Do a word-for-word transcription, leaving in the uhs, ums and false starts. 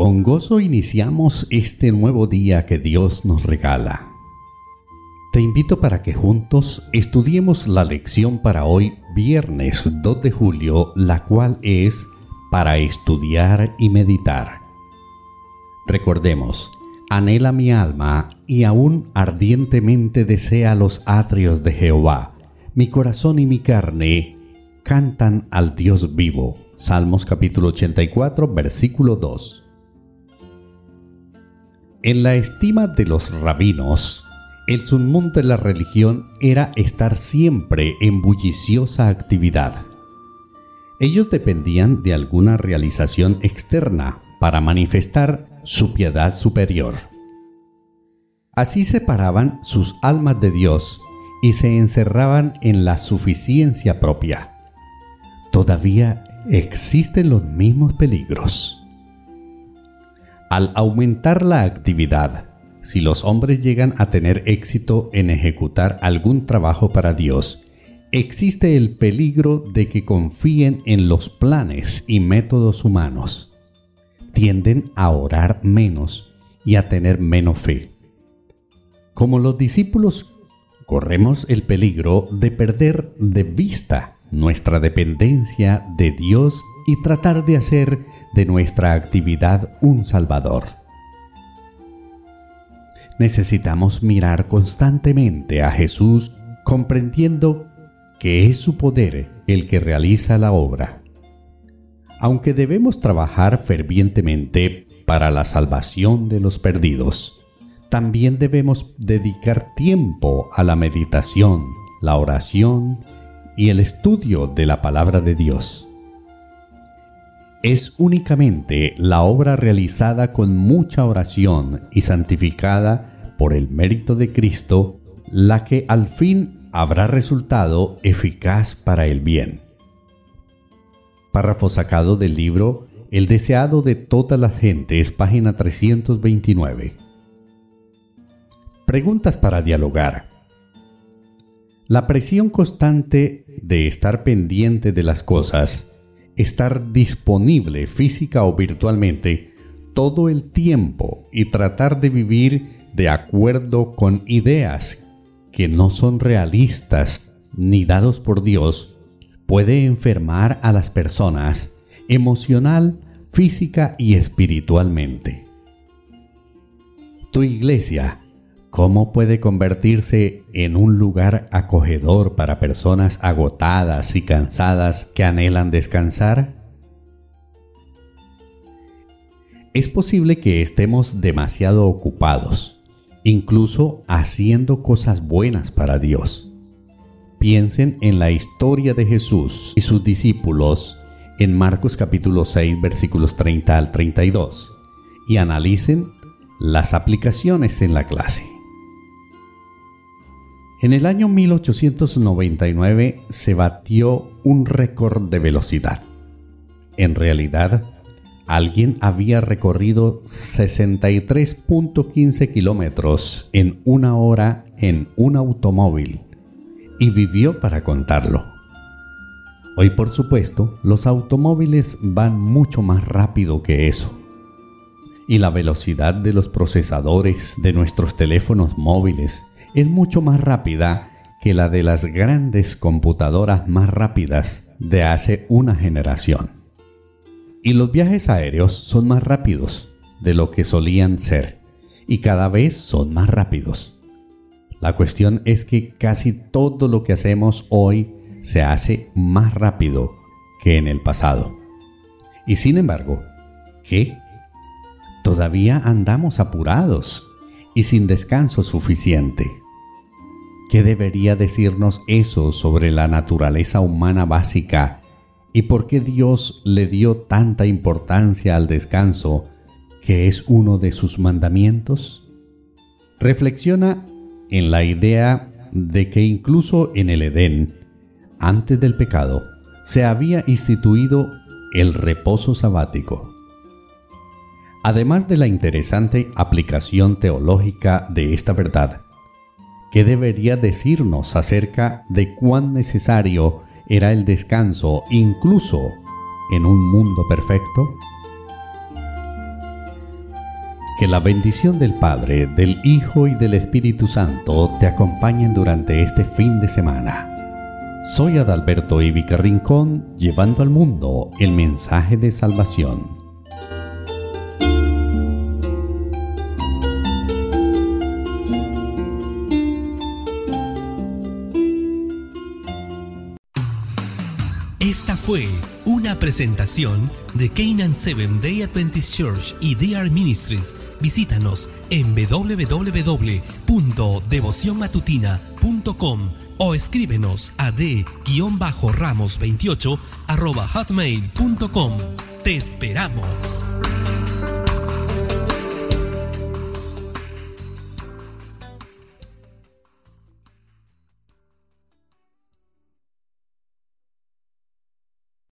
Con gozo iniciamos este nuevo día que Dios nos regala. Te invito para que juntos estudiemos la lección para hoy, viernes dos de julio, la cual es para estudiar y meditar. Recordemos, anhela mi alma y aún ardientemente desea los atrios de Jehová. Mi corazón y mi carne cantan al Dios vivo. Salmos capítulo ochenta y cuatro, versículo dos. En la estima de los rabinos, el sumum de la religión era estar siempre en bulliciosa actividad. Ellos dependían de alguna realización externa para manifestar su piedad superior. Así separaban sus almas de Dios y se encerraban en la suficiencia propia. Todavía existen los mismos peligros. Al aumentar la actividad, si los hombres llegan a tener éxito en ejecutar algún trabajo para Dios, existe el peligro de que confíen en los planes y métodos humanos. Tienden a orar menos y a tener menos fe. Como los discípulos, corremos el peligro de perder de vista nuestra dependencia de Dios y tratar de hacer de nuestra actividad un salvador. Necesitamos mirar constantemente a Jesús, comprendiendo que es su poder el que realiza la obra. Aunque debemos trabajar fervientemente para la salvación de los perdidos, también debemos dedicar tiempo a la meditación, la oración y el estudio de la palabra de Dios. Es únicamente la obra realizada con mucha oración y santificada por el mérito de Cristo la que al fin habrá resultado eficaz para el bien. Párrafo sacado del libro El deseado de todas las gentes, página trescientos veintinueve. Preguntas para dialogar. La presión constante de estar pendiente de las cosas, estar disponible física o virtualmente todo el tiempo y tratar de vivir de acuerdo con ideas que no son realistas ni dados por Dios, puede enfermar a las personas emocional, física y espiritualmente. Tu iglesia, ¿cómo puede convertirse en un lugar acogedor para personas agotadas y cansadas que anhelan descansar? Es posible que estemos demasiado ocupados, incluso haciendo cosas buenas para Dios. Piensen en la historia de Jesús y sus discípulos en Marcos capítulo seis, versículos treinta al treinta y dos, y analicen las aplicaciones en la clase. En el año mil ochocientos noventa y nueve se batió un récord de velocidad. En realidad, alguien había recorrido sesenta y tres punto quince kilómetros en una hora en un automóvil y vivió para contarlo. Hoy, por supuesto, los automóviles van mucho más rápido que eso. Y la velocidad de los procesadores de nuestros teléfonos móviles es mucho más rápida que la de las grandes computadoras más rápidas de hace una generación. Y los viajes aéreos son más rápidos de lo que solían ser, y cada vez son más rápidos. La cuestión es que casi todo lo que hacemos hoy se hace más rápido que en el pasado. Y sin embargo, ¿qué? Todavía andamos apurados y sin descanso suficiente. ¿Qué debería decirnos eso sobre la naturaleza humana básica y por qué Dios le dio tanta importancia al descanso, que es uno de sus mandamientos? Reflexiona en la idea de que incluso en el Edén, antes del pecado, se había instituido el reposo sabático. Además de la interesante aplicación teológica de esta verdad, ¿qué debería decirnos acerca de cuán necesario era el descanso incluso en un mundo perfecto? Que la bendición del Padre, del Hijo y del Espíritu Santo te acompañen durante este fin de semana. Soy Adalberto Ivica Rincón, llevando al mundo el mensaje de salvación. Esta fue una presentación de Canaan Seventh Day Adventist Church y D R Ministries. Visítanos en doble u doble u doble u punto devoción matutina punto com o escríbenos a d ramos veintiocho arroba hotmail punto com. Te esperamos.